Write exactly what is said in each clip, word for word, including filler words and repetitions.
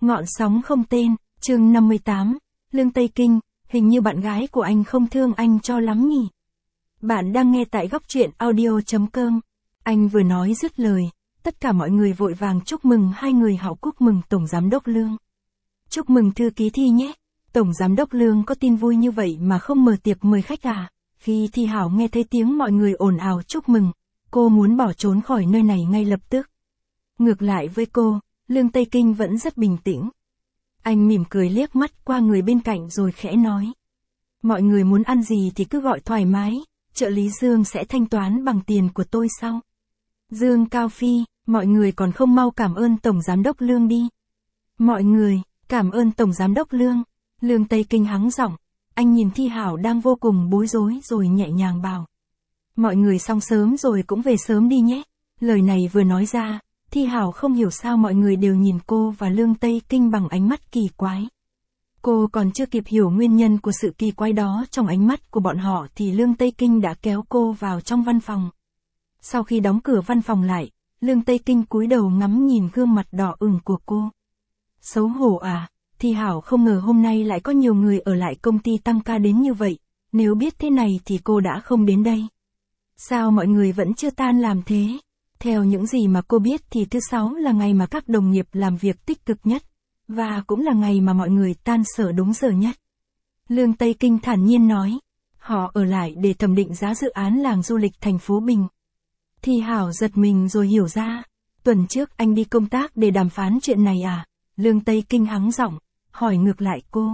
Ngọn sóng không tên, chương năm mươi tám, Lương Tây Kinh, hình như bạn gái của anh không thương anh cho lắm nhỉ. Bạn đang nghe tại góc truyện audio.com. Anh vừa nói dứt lời, tất cả mọi người vội vàng chúc mừng hai người họ chúc mừng Tổng Giám đốc Lương. Chúc mừng thư ký Thi nhé. Tổng Giám đốc Lương có tin vui như vậy mà không mở tiệc mời khách à? Khi Thi Hảo nghe thấy tiếng mọi người ồn ào chúc mừng, cô muốn bỏ trốn khỏi nơi này ngay lập tức. Ngược lại với cô, Lương Tây Kinh vẫn rất bình tĩnh. Anh mỉm cười liếc mắt qua người bên cạnh rồi khẽ nói. Mọi người muốn ăn gì thì cứ gọi thoải mái, trợ lý Dương sẽ thanh toán bằng tiền của tôi sau. Dương Cao Phi, mọi người còn không mau cảm ơn Tổng Giám đốc Lương đi. Mọi người, cảm ơn Tổng Giám đốc Lương. Lương Tây Kinh hắng giọng, anh nhìn Thi Hảo đang vô cùng bối rối rồi nhẹ nhàng bảo. Mọi người xong sớm rồi cũng về sớm đi nhé. Lời này vừa nói ra, Thi Hảo không hiểu sao mọi người đều nhìn cô và Lương Tây Kinh bằng ánh mắt kỳ quái. Cô còn chưa kịp hiểu nguyên nhân của sự kỳ quái đó trong ánh mắt của bọn họ thì Lương Tây Kinh đã kéo cô vào trong văn phòng. Sau khi đóng cửa văn phòng lại, Lương Tây Kinh cúi đầu ngắm nhìn gương mặt đỏ ửng của cô. Xấu hổ à, Thi Hảo không ngờ hôm nay lại có nhiều người ở lại công ty tăng ca đến như vậy, nếu biết thế này thì cô đã không đến đây. Sao mọi người vẫn chưa tan làm thế? Theo những gì mà cô biết thì thứ sáu là ngày mà các đồng nghiệp làm việc tích cực nhất, và cũng là ngày mà mọi người tan sở đúng giờ nhất. Lương Tây Kinh thản nhiên nói, họ ở lại để thẩm định giá dự án làng du lịch thành phố Bình. Thi Hảo giật mình rồi hiểu ra, tuần trước anh đi công tác để đàm phán chuyện này à? Lương Tây Kinh hắng giọng, hỏi ngược lại cô.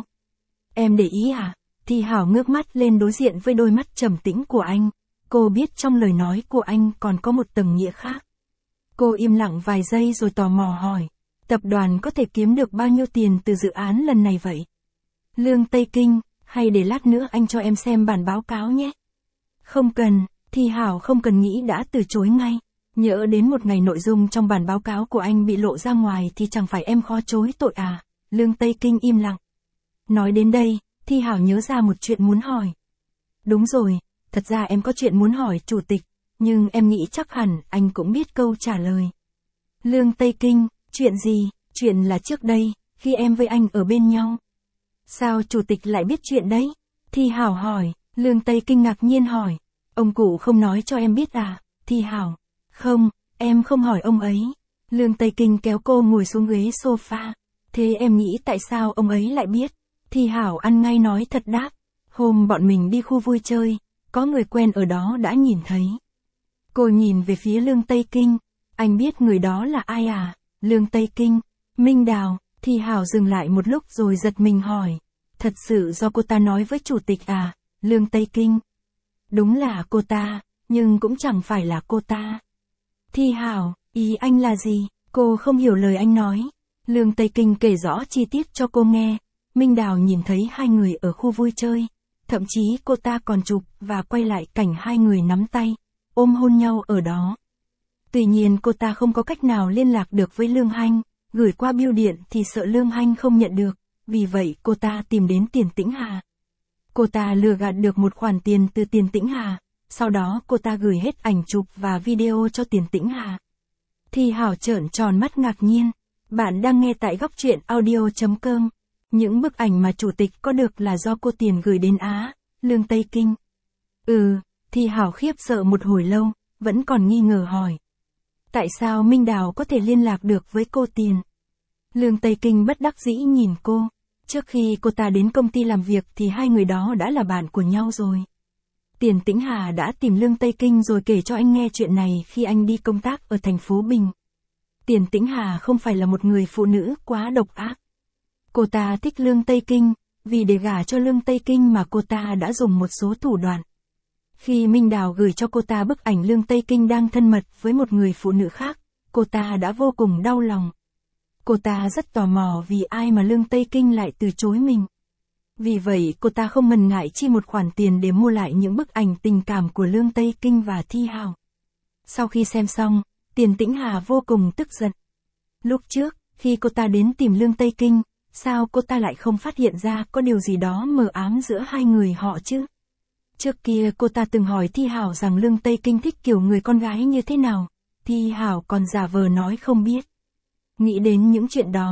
Em để ý à? Thi Hảo ngước mắt lên đối diện với đôi mắt trầm tĩnh của anh. Cô biết trong lời nói của anh còn có một tầng nghĩa khác. Cô im lặng vài giây rồi tò mò hỏi, tập đoàn có thể kiếm được bao nhiêu tiền từ dự án lần này vậy? Lương Tây Kinh, hay để lát nữa anh cho em xem bản báo cáo nhé. Không cần, Thi Hảo không cần nghĩ đã từ chối ngay. Nhỡ đến một ngày nội dung trong bản báo cáo của anh bị lộ ra ngoài thì chẳng phải em khó chối tội à? Lương Tây Kinh im lặng. Nói đến đây, Thi Hảo nhớ ra một chuyện muốn hỏi. Đúng rồi. Thật ra em có chuyện muốn hỏi chủ tịch, nhưng em nghĩ chắc hẳn anh cũng biết câu trả lời. Lương Tây Kinh, chuyện gì? Chuyện là trước đây, khi em với anh ở bên nhau. Sao chủ tịch lại biết chuyện đấy? Thi Hảo hỏi. Lương Tây Kinh ngạc nhiên hỏi. Ông cụ không nói cho em biết à? Thi Hảo. Không, em không hỏi ông ấy. Lương Tây Kinh kéo cô ngồi xuống ghế sofa. Thế em nghĩ tại sao ông ấy lại biết? Thi Hảo ăn ngay nói thật đáp. Hôm bọn mình đi khu vui chơi, có người quen ở đó đã nhìn thấy. Cô nhìn về phía Lương Tây Kinh. Anh biết người đó là ai à? Lương Tây Kinh. Minh Đào. Thi Hảo dừng lại một lúc rồi giật mình hỏi. Thật sự do cô ta nói với chủ tịch à? Lương Tây Kinh. Đúng là cô ta, nhưng cũng chẳng phải là cô ta. Thi Hảo, ý anh là gì? Cô không hiểu lời anh nói. Lương Tây Kinh kể rõ chi tiết cho cô nghe. Minh Đào nhìn thấy hai người ở khu vui chơi. Thậm chí cô ta còn chụp và quay lại cảnh hai người nắm tay, ôm hôn nhau ở đó. Tuy nhiên cô ta không có cách nào liên lạc được với Lương Hanh, gửi qua bưu điện thì sợ Lương Hanh không nhận được, vì vậy cô ta tìm đến Tiền Tĩnh Hà. Cô ta lừa gạt được một khoản tiền từ Tiền Tĩnh Hà, sau đó cô ta gửi hết ảnh chụp và video cho Tiền Tĩnh Hà. Thi Hảo trợn tròn mắt ngạc nhiên. Bạn đang nghe tại góc truyện audio.com. Những bức ảnh mà chủ tịch có được là do cô Tiền gửi đến Á. Lương Tây Kinh. Ừ, Thi Hảo khiếp sợ một hồi lâu, vẫn còn nghi ngờ hỏi. Tại sao Minh Đào có thể liên lạc được với cô Tiền? Lương Tây Kinh bất đắc dĩ nhìn cô. Trước khi cô ta đến công ty làm việc thì hai người đó đã là bạn của nhau rồi. Tiền Tĩnh Hà đã tìm Lương Tây Kinh rồi kể cho anh nghe chuyện này khi anh đi công tác ở thành phố Bình. Tiền Tĩnh Hà không phải là một người phụ nữ quá độc ác. Cô ta thích Lương Tây Kinh, vì để gả cho Lương Tây Kinh mà cô ta đã dùng một số thủ đoạn. Khi Minh Đào gửi cho cô ta bức ảnh Lương Tây Kinh đang thân mật với một người phụ nữ khác, cô ta đã vô cùng đau lòng. Cô ta rất tò mò vì ai mà Lương Tây Kinh lại từ chối mình. Vì vậy cô ta không ngần ngại chi một khoản tiền để mua lại những bức ảnh tình cảm của Lương Tây Kinh và Thi Hảo. Sau khi xem xong, Tiền Tĩnh Hà vô cùng tức giận. Lúc trước, khi cô ta đến tìm Lương Tây Kinh, sao cô ta lại không phát hiện ra có điều gì đó mờ ám giữa hai người họ chứ? Trước kia cô ta từng hỏi Thi Hảo rằng Lương Tây Kinh thích kiểu người con gái như thế nào. Thi Hảo còn giả vờ nói không biết. Nghĩ đến những chuyện đó, cô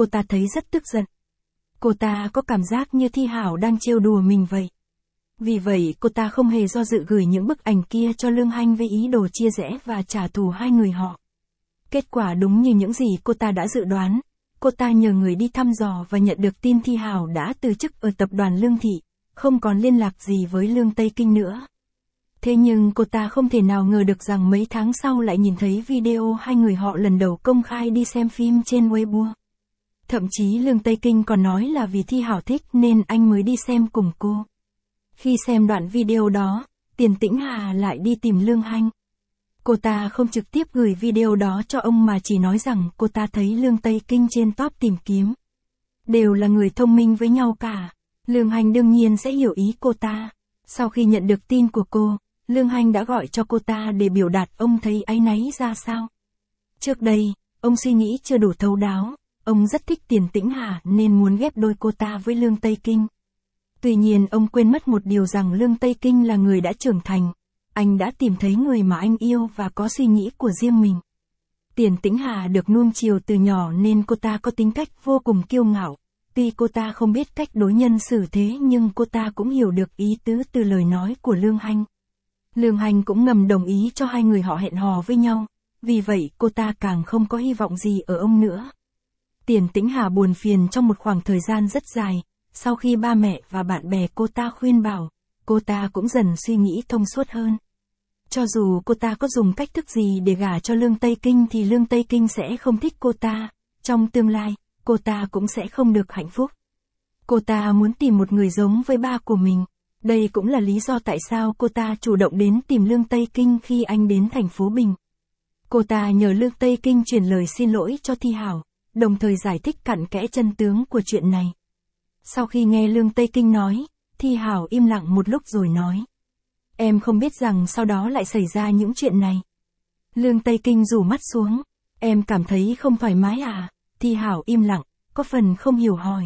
cô ta thấy rất tức giận. Cô ta có cảm giác như Thi Hảo đang trêu đùa mình vậy. Vì vậy cô ta không hề do dự gửi những bức ảnh kia cho Lương Hanh với ý đồ chia rẽ và trả thù hai người họ. Kết quả đúng như những gì cô ta đã dự đoán, cô ta nhờ người đi thăm dò và nhận được tin Thi Hảo đã từ chức ở tập đoàn Lương Thị, không còn liên lạc gì với Lương Tây Kinh nữa. Thế nhưng cô ta không thể nào ngờ được rằng mấy tháng sau lại nhìn thấy video hai người họ lần đầu công khai đi xem phim trên Weibo. Thậm chí Lương Tây Kinh còn nói là vì Thi Hảo thích nên anh mới đi xem cùng cô. Khi xem đoạn video đó, Tiền Tĩnh Hà lại đi tìm Lương Hanh. Cô ta không trực tiếp gửi video đó cho ông mà chỉ nói rằng cô ta thấy Lương Tây Kinh trên top tìm kiếm. Đều là người thông minh với nhau cả. Lương Hanh đương nhiên sẽ hiểu ý cô ta. Sau khi nhận được tin của cô, Lương Hanh đã gọi cho cô ta để biểu đạt ông thấy áy náy ra sao. Trước đây, ông suy nghĩ chưa đủ thấu đáo. Ông rất thích Tiền Tĩnh Hà nên muốn ghép đôi cô ta với Lương Tây Kinh. Tuy nhiên ông quên mất một điều rằng Lương Tây Kinh là người đã trưởng thành. Anh đã tìm thấy người mà anh yêu và có suy nghĩ của riêng mình. Tiền Tĩnh Hà được nuông chiều từ nhỏ nên cô ta có tính cách vô cùng kiêu ngạo. Tuy cô ta không biết cách đối nhân xử thế nhưng cô ta cũng hiểu được ý tứ từ lời nói của Lương Hanh. Lương Hanh cũng ngầm đồng ý cho hai người họ hẹn hò với nhau. Vì vậy cô ta càng không có hy vọng gì ở ông nữa. Tiền Tĩnh Hà buồn phiền trong một khoảng thời gian rất dài. Sau khi ba mẹ và bạn bè cô ta khuyên bảo, cô ta cũng dần suy nghĩ thông suốt hơn. Cho dù cô ta có dùng cách thức gì để gả cho Lương Tây Kinh thì Lương Tây Kinh sẽ không thích cô ta. Trong tương lai, cô ta cũng sẽ không được hạnh phúc. Cô ta muốn tìm một người giống với ba của mình. Đây cũng là lý do tại sao cô ta chủ động đến tìm Lương Tây Kinh khi anh đến thành phố Bình. Cô ta nhờ Lương Tây Kinh truyền lời xin lỗi cho Thi Hảo, đồng thời giải thích cặn kẽ chân tướng của chuyện này. Sau khi nghe Lương Tây Kinh nói, Thi Hảo im lặng một lúc rồi nói. Em không biết rằng sau đó lại xảy ra những chuyện này. Lương Tây Kinh rủ mắt xuống. Em cảm thấy không thoải mái à? Thi Hảo im lặng, có phần không hiểu hỏi.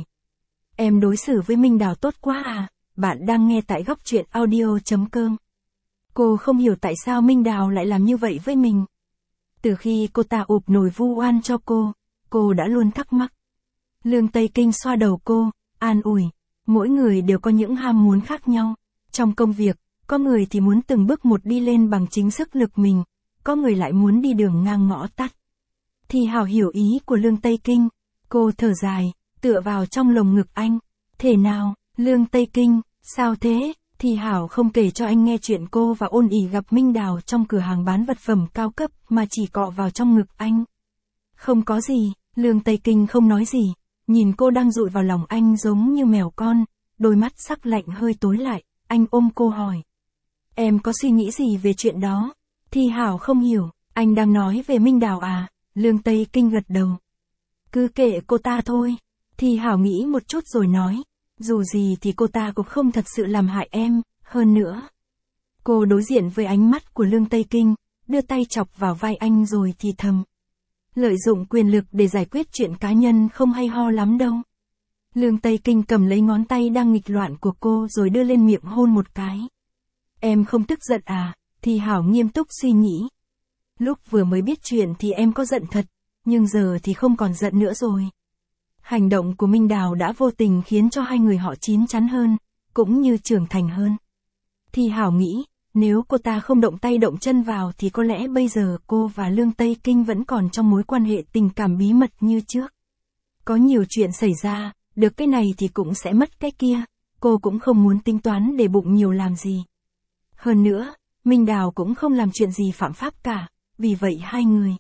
Em đối xử với Minh Đào tốt quá à? Bạn đang nghe tại góc truyện audio chấm com. Cô không hiểu tại sao Minh Đào lại làm như vậy với mình. Từ khi cô ta ụp nồi vu oan cho cô, cô đã luôn thắc mắc. Lương Tây Kinh xoa đầu cô, an ủi. Mỗi người đều có những ham muốn khác nhau. Trong công việc, có người thì muốn từng bước một đi lên bằng chính sức lực mình, có người lại muốn đi đường ngang ngõ tắt. Thi Hảo hiểu ý của Lương Tây Kinh. Cô thở dài, tựa vào trong lồng ngực anh. Thế nào, Lương Tây Kinh, sao thế? Thi Hảo không kể cho anh nghe chuyện cô và Ôn ỉ gặp Minh Đào trong cửa hàng bán vật phẩm cao cấp mà chỉ cọ vào trong ngực anh. Không có gì, Lương Tây Kinh không nói gì, nhìn cô đang dụi vào lòng anh giống như mèo con, đôi mắt sắc lạnh hơi tối lại, anh ôm cô hỏi. Em có suy nghĩ gì về chuyện đó? Thi Hảo không hiểu, anh đang nói về Minh Đào à? Lương Tây Kinh gật đầu. Cứ kệ cô ta thôi. Thi Hảo nghĩ một chút rồi nói. Dù gì thì cô ta cũng không thật sự làm hại em, hơn nữa. Cô đối diện với ánh mắt của Lương Tây Kinh, đưa tay chọc vào vai anh rồi thì thầm. Lợi dụng quyền lực để giải quyết chuyện cá nhân không hay ho lắm đâu. Lương Tây Kinh cầm lấy ngón tay đang nghịch loạn của cô rồi đưa lên miệng hôn một cái. Em không tức giận à? Thi Hảo nghiêm túc suy nghĩ. Lúc vừa mới biết chuyện thì em có giận thật, nhưng giờ thì không còn giận nữa rồi. Hành động của Minh Đào đã vô tình khiến cho hai người họ chín chắn hơn, cũng như trưởng thành hơn. Thi Hảo nghĩ, nếu cô ta không động tay động chân vào thì có lẽ bây giờ cô và Lương Tây Kinh vẫn còn trong mối quan hệ tình cảm bí mật như trước. Có nhiều chuyện xảy ra, được cái này thì cũng sẽ mất cái kia, cô cũng không muốn tính toán để bụng nhiều làm gì. Hơn nữa, Minh Đào cũng không làm chuyện gì phạm pháp cả, vì vậy hai người.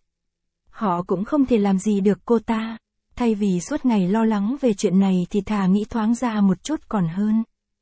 Họ cũng không thể làm gì được cô ta, thay vì suốt ngày lo lắng về chuyện này thì thà nghĩ thoáng ra một chút còn hơn.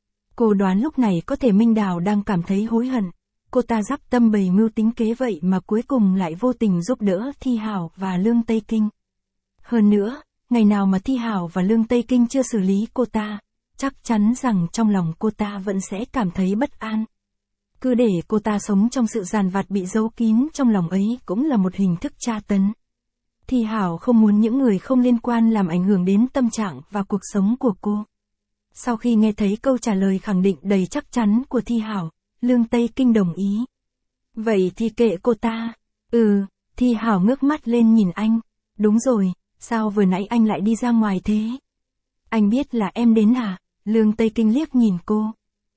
Cô đoán lúc này có thể Minh Đào đang cảm thấy hối hận, cô ta dắp tâm bày mưu tính kế vậy mà cuối cùng lại vô tình giúp đỡ Thi Hảo và Lương Tây Kinh. Hơn nữa, ngày nào mà Thi Hảo và Lương Tây Kinh chưa xử lý cô ta, chắc chắn rằng trong lòng cô ta vẫn sẽ cảm thấy bất an. Cứ để cô ta sống trong sự dằn vặt bị giấu kín trong lòng ấy cũng là một hình thức tra tấn. Thi Hảo không muốn những người không liên quan làm ảnh hưởng đến tâm trạng và cuộc sống của cô. Sau khi nghe thấy câu trả lời khẳng định đầy chắc chắn của Thi Hảo, Lương Tây Kinh đồng ý. Vậy thì kệ cô ta. Ừ, Thi Hảo ngước mắt lên nhìn anh. Đúng rồi, sao vừa nãy anh lại đi ra ngoài thế? Anh biết là em đến à? Lương Tây Kinh liếc nhìn cô.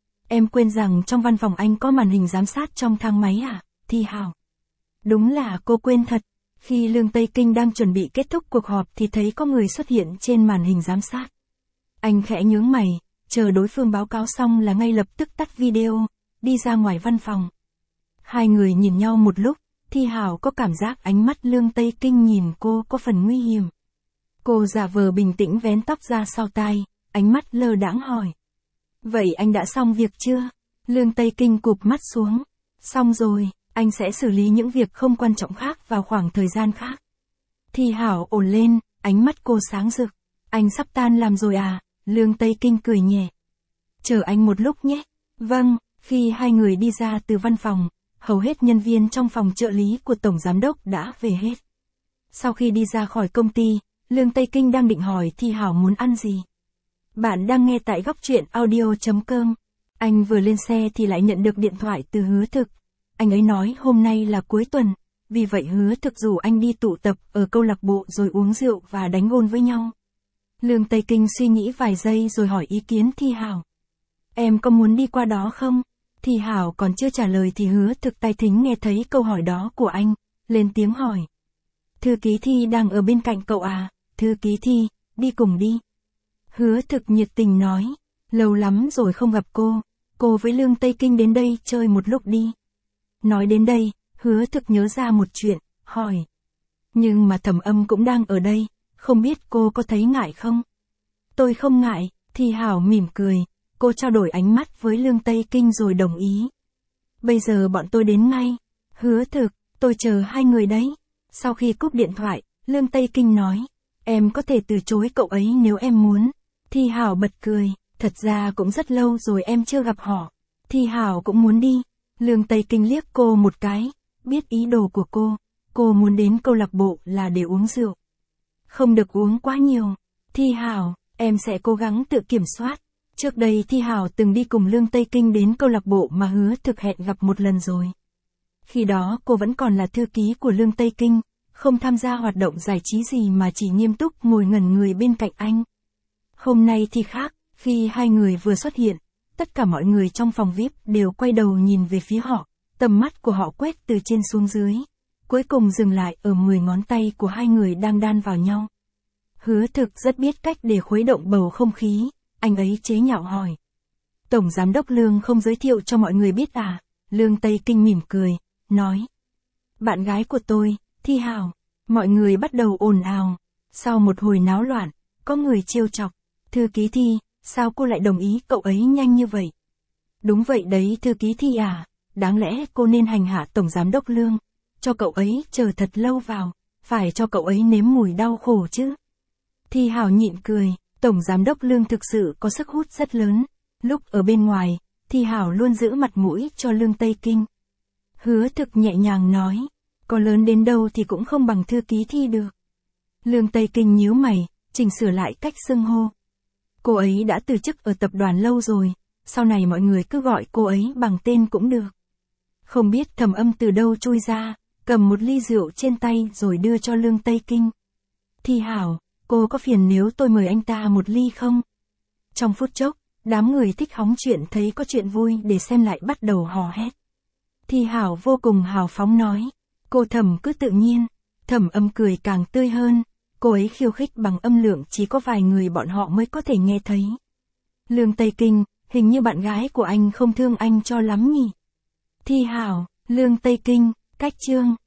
Em quên rằng trong văn phòng anh có màn hình giám sát trong thang máy à? Thi Hào. Đúng là cô quên thật. Khi Lương Tây Kinh đang chuẩn bị kết thúc cuộc họp thì thấy có người xuất hiện trên màn hình giám sát. Anh khẽ nhướng mày, chờ đối phương báo cáo xong là ngay lập tức tắt video, đi ra ngoài văn phòng. Hai người nhìn nhau một lúc, Thi Hào có cảm giác ánh mắt Lương Tây Kinh nhìn cô có phần nguy hiểm. Cô giả vờ bình tĩnh vén tóc ra sau tai, ánh mắt lơ đãng hỏi. Vậy anh đã xong việc chưa? Lương Tây Kinh cụp mắt xuống. Xong rồi, anh sẽ xử lý những việc không quan trọng khác vào khoảng thời gian khác. Thi Hào ổn lên, ánh mắt cô sáng rực. Anh sắp tan làm rồi à? Lương Tây Kinh cười nhẹ. Chờ anh một lúc nhé. Vâng, khi hai người đi ra từ văn phòng, hầu hết nhân viên trong phòng trợ lý của Tổng Giám đốc đã về hết. Sau khi đi ra khỏi công ty, Lương Tây Kinh đang định hỏi Thi Hào muốn ăn gì. Bạn đang nghe tại góc truyện audio chấm com. Anh vừa lên xe thì lại nhận được điện thoại từ Hứa Thực. Anh ấy nói hôm nay là cuối tuần, vì vậy Hứa Thực rủ anh đi tụ tập ở câu lạc bộ rồi uống rượu và đánh gôn với nhau. Lương Tây Kinh suy nghĩ vài giây rồi hỏi ý kiến Thi Hào. Em có muốn đi qua đó không? Thi Hào còn chưa trả lời thì Hứa Thực tai thính nghe thấy câu hỏi đó của anh, lên tiếng hỏi. Thư ký Thi đang ở bên cạnh cậu à? Thư ký Thi, đi cùng đi. Hứa Thực nhiệt tình nói, lâu lắm rồi không gặp cô, cô với Lương Tây Kinh đến đây chơi một lúc đi. Nói đến đây, Hứa Thực nhớ ra một chuyện, hỏi. Nhưng mà Thẩm Âm cũng đang ở đây, không biết cô có thấy ngại không? Tôi không ngại, Thi Hào mỉm cười, cô trao đổi ánh mắt với Lương Tây Kinh rồi đồng ý. Bây giờ bọn tôi đến ngay. Hứa Thực, tôi chờ hai người đấy. Sau khi cúp điện thoại, Lương Tây Kinh nói, em có thể từ chối cậu ấy nếu em muốn. Thi Hào bật cười, thật ra cũng rất lâu rồi em chưa gặp họ. Thi Hào cũng muốn đi. Lương Tây Kinh liếc cô một cái, biết ý đồ của cô, cô muốn đến câu lạc bộ là để uống rượu. Không được uống quá nhiều. Thi Hào, em sẽ cố gắng tự kiểm soát. Trước đây Thi Hào từng đi cùng Lương Tây Kinh đến câu lạc bộ mà Hứa Thực hẹn gặp một lần rồi. Khi đó cô vẫn còn là thư ký của Lương Tây Kinh, không tham gia hoạt động giải trí gì mà chỉ nghiêm túc ngồi ngẩn người bên cạnh anh. Hôm nay thì khác, khi hai người vừa xuất hiện, tất cả mọi người trong phòng vi ai pi đều quay đầu nhìn về phía họ, tầm mắt của họ quét từ trên xuống dưới, cuối cùng dừng lại ở mười ngón tay của hai người đang đan vào nhau. Hứa Thực rất biết cách để khuấy động bầu không khí, anh ấy chế nhạo hỏi. Tổng Giám đốc Lương không giới thiệu cho mọi người biết à? Lương Tây Kinh mỉm cười, nói. Bạn gái của tôi, Thi Hào. Mọi người bắt đầu ồn ào. Sau một hồi náo loạn, có người trêu chọc. Thư ký Thi, sao cô lại đồng ý cậu ấy nhanh như vậy? Đúng vậy đấy thư ký Thi à, đáng lẽ cô nên hành hạ Tổng Giám đốc Lương, cho cậu ấy chờ thật lâu vào, phải cho cậu ấy nếm mùi đau khổ chứ. Thi Hào nhịn cười, Tổng Giám đốc Lương thực sự có sức hút rất lớn. Lúc ở bên ngoài, Thi Hào luôn giữ mặt mũi cho Lương Tây Kinh. Hứa Thực nhẹ nhàng nói, có lớn đến đâu thì cũng không bằng thư ký Thi được. Lương Tây Kinh nhíu mày, chỉnh sửa lại cách xưng hô. Cô ấy đã từ chức ở tập đoàn lâu rồi, sau này mọi người cứ gọi cô ấy bằng tên cũng được. Không biết Thẩm Âm từ đâu chui ra, cầm một ly rượu trên tay rồi đưa cho Lương Tây Kinh. Thi Hào, cô có phiền nếu tôi mời anh ta một ly không? Trong phút chốc, đám người thích hóng chuyện thấy có chuyện vui để xem lại bắt đầu hò hét. Thi Hào vô cùng hào phóng nói, cô Thẩm cứ tự nhiên. Thẩm Âm cười càng tươi hơn, cô ấy khiêu khích bằng âm lượng chỉ có vài người bọn họ mới có thể nghe thấy. Lương Tây Kinh, hình như bạn gái của anh không thương anh cho lắm nhỉ? Thi Hào, Lương Tây Kinh, cách chương.